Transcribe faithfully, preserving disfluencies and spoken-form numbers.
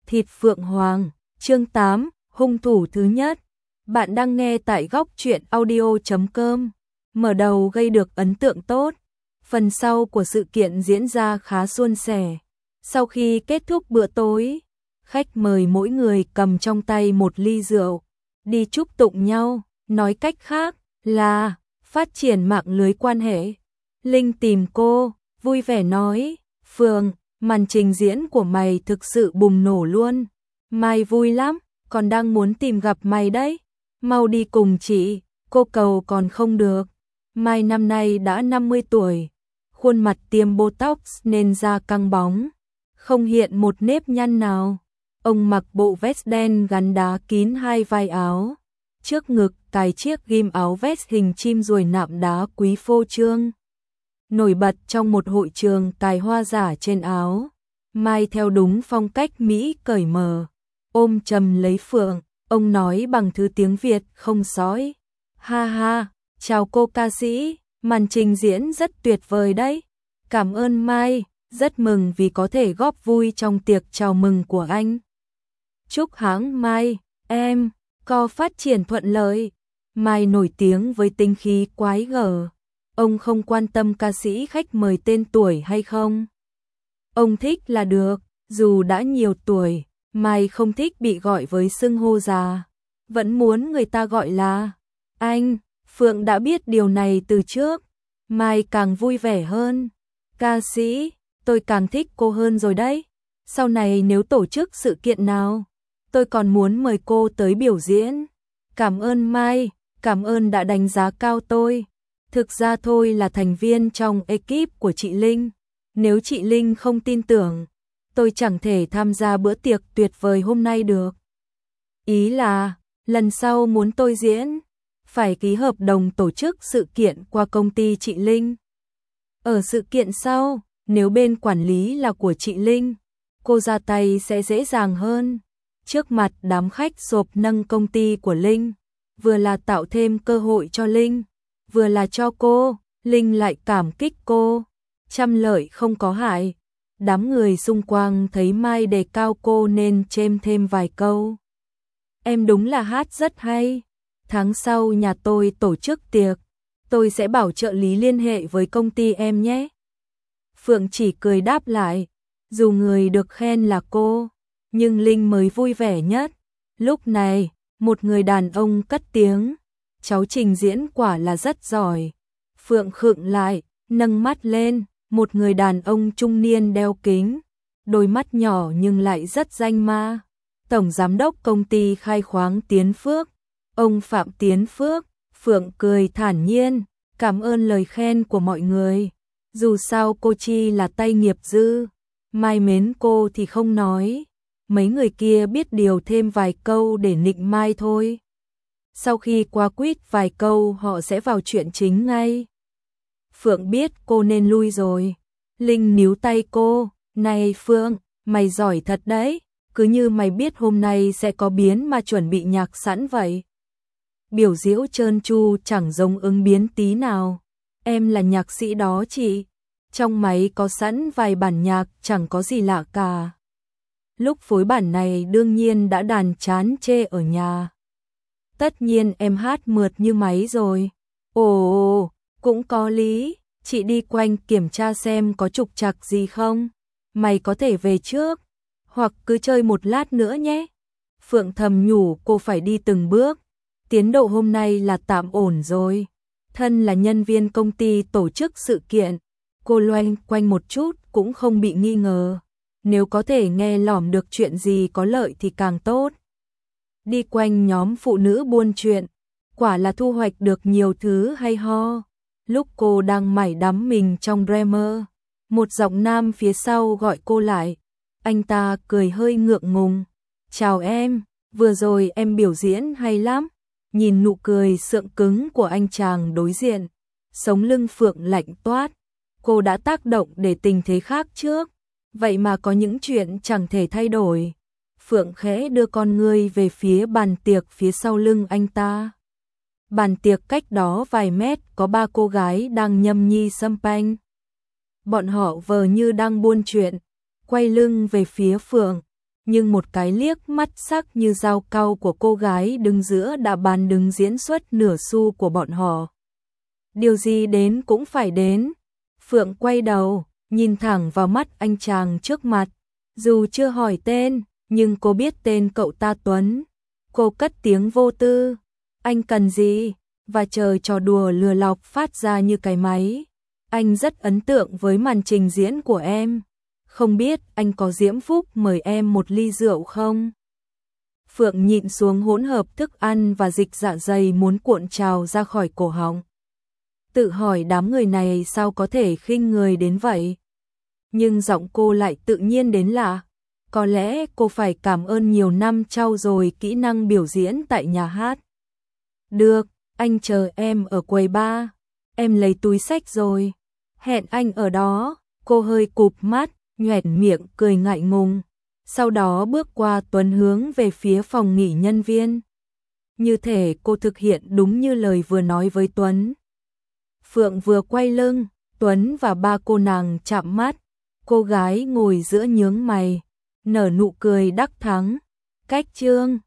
Thịt Phượng Hoàng, chương tám, hung thủ thứ nhất. Bạn đang nghe tại góc truyện audio chấm com. Mở đầu gây được ấn tượng tốt. Phần sau của sự kiện diễn ra khá suôn sẻ. Sau khi kết thúc bữa tối, khách mời mỗi người cầm trong tay một ly rượu, đi chúc tụng nhau, nói cách khác là phát triển mạng lưới quan hệ. Linh tìm cô, vui vẻ nói, Phượng, màn trình diễn của mày thực sự bùng nổ luôn. Mai vui lắm, còn đang muốn tìm gặp mày đấy. Mau đi cùng chị, cô cầu còn không được. Mai năm nay đã năm mươi tuổi, khuôn mặt tiêm botox nên da căng bóng, không hiện một nếp nhăn nào. Ông mặc bộ vest đen gắn đá kín hai vai áo, trước ngực cài chiếc ghim áo vest hình chim ruồi nạm đá quý phô trương. Nổi bật trong một hội trường cài hoa giả trên áo. Mai theo đúng phong cách Mỹ cởi mở, ôm chầm lấy Phượng, ông nói bằng thứ tiếng Việt không sói. Ha ha, chào cô ca sĩ, màn trình diễn rất tuyệt vời đấy. Cảm ơn Mai, rất mừng vì có thể góp vui trong tiệc chào mừng của anh. Chúc hãng Mai, em, có phát triển thuận lợi. Mai nổi tiếng với tính khí quái gở. Ông không quan tâm ca sĩ khách mời tên tuổi hay không. Ông thích là được, dù đã nhiều tuổi, Mai không thích bị gọi với xưng hô già. Vẫn muốn người ta gọi là anh. Phượng đã biết điều này từ trước. Mai càng vui vẻ hơn. Ca sĩ, tôi càng thích cô hơn rồi đấy. Sau này nếu tổ chức sự kiện nào, tôi còn muốn mời cô tới biểu diễn. Cảm ơn Mai, cảm ơn đã đánh giá cao tôi. Thực ra tôi là thành viên trong ekip của chị Linh. Nếu chị Linh không tin tưởng, tôi chẳng thể tham gia bữa tiệc tuyệt vời hôm nay được. Ý là, lần sau muốn tôi diễn, phải ký hợp đồng tổ chức sự kiện qua công ty chị Linh. Ở sự kiện sau, nếu bên quản lý là của chị Linh, cô ra tay sẽ dễ dàng hơn. Trước mặt đám khách sộp nâng công ty của Linh, vừa là tạo thêm cơ hội cho Linh, vừa là cho cô, Linh lại cảm kích cô. Trăm lợi không có hại. Đám người xung quanh thấy Mai đề cao cô nên chêm thêm vài câu. Em đúng là hát rất hay. Tháng sau nhà tôi tổ chức tiệc, tôi sẽ bảo trợ lý liên hệ với công ty em nhé. Phượng chỉ cười đáp lại, dù người được khen là cô, nhưng Linh mới vui vẻ nhất. Lúc này, một người đàn ông cất tiếng, cháu trình diễn quả là rất giỏi. Phượng khựng lại, nâng mắt lên, một người đàn ông trung niên đeo kính, đôi mắt nhỏ nhưng lại rất danh ma. Tổng giám đốc công ty khai khoáng Tiến Phước, ông Phạm Tiến Phước. Phượng cười thản nhiên, cảm ơn lời khen của mọi người. Dù sao cô chi là tay nghiệp dư, Mai mến cô thì không nói. Mấy người kia biết điều thêm vài câu để nịnh Mai thôi. Sau khi qua quýt vài câu họ sẽ vào chuyện chính ngay. Phượng biết cô nên lui rồi. Linh níu tay cô, này Phượng, mày giỏi thật đấy, cứ như mày biết hôm nay sẽ có biến mà chuẩn bị nhạc sẵn vậy. Biểu diễn trơn tru chẳng giống ứng biến tí nào. Em là nhạc sĩ đó chị. Trong máy có sẵn vài bản nhạc chẳng có gì lạ cả. Lúc phối bản này đương nhiên đã đàn chán chê ở nhà. Tất nhiên em hát mượt như máy rồi. Ồ, cũng có lý. Chị đi quanh kiểm tra xem có trục trặc gì không. Mày có thể về trước, hoặc cứ chơi một lát nữa nhé. Phượng thầm nhủ cô phải đi từng bước. Tiến độ hôm nay là tạm ổn rồi. Thân là nhân viên công ty tổ chức sự kiện, cô loanh quanh một chút cũng không bị nghi ngờ. Nếu có thể nghe lỏm được chuyện gì có lợi thì càng tốt. Đi quanh nhóm phụ nữ buôn chuyện, quả là thu hoạch được nhiều thứ hay ho. Lúc cô đang mải đắm mình trong Dreamer, một giọng nam phía sau gọi cô lại. Anh ta cười hơi ngượng ngùng. Chào em, vừa rồi em biểu diễn hay lắm. Nhìn nụ cười sượng cứng của anh chàng đối diện, sống lưng Phượng lạnh toát. Cô đã tác động để tình thế khác trước, vậy mà có những chuyện chẳng thể thay đổi. Phượng khẽ đưa con ngươi về phía bàn tiệc phía sau lưng anh ta. Bàn tiệc cách đó vài mét có ba cô gái đang nhâm nhi sâm panh. Bọn họ vờ như đang buôn chuyện, quay lưng về phía Phượng, nhưng một cái liếc mắt sắc như dao cau của cô gái đứng giữa đã bán đứng diễn xuất nửa xu của bọn họ. Điều gì đến cũng phải đến. Phượng quay đầu, nhìn thẳng vào mắt anh chàng trước mặt. Dù chưa hỏi tên, nhưng cô biết tên cậu ta Tuấn. Cô cất tiếng vô tư. Anh cần gì? Và trời trò đùa lừa lọc phát ra như cái máy. Anh rất ấn tượng với màn trình diễn của em. Không biết anh có diễm phúc mời em một ly rượu không? Phượng nhịn xuống hỗn hợp thức ăn và dịch dạ dày muốn cuộn trào ra khỏi cổ họng. Tự hỏi đám người này sao có thể khinh người đến vậy? Nhưng giọng cô lại tự nhiên đến lạ. Có lẽ cô phải cảm ơn nhiều năm trau dồi kỹ năng biểu diễn tại nhà hát. Được, anh chờ em ở quầy bar. Em lấy túi xách rồi. Hẹn anh ở đó. Cô hơi cụp mắt, nhoẻn miệng cười ngại ngùng. Sau đó bước qua Tuấn hướng về phía phòng nghỉ nhân viên. Như thể cô thực hiện đúng như lời vừa nói với Tuấn. Phượng vừa quay lưng, Tuấn và ba cô nàng chạm mắt. Cô gái ngồi giữa nhướng mày, nở nụ cười đắc thắng. Cách trương.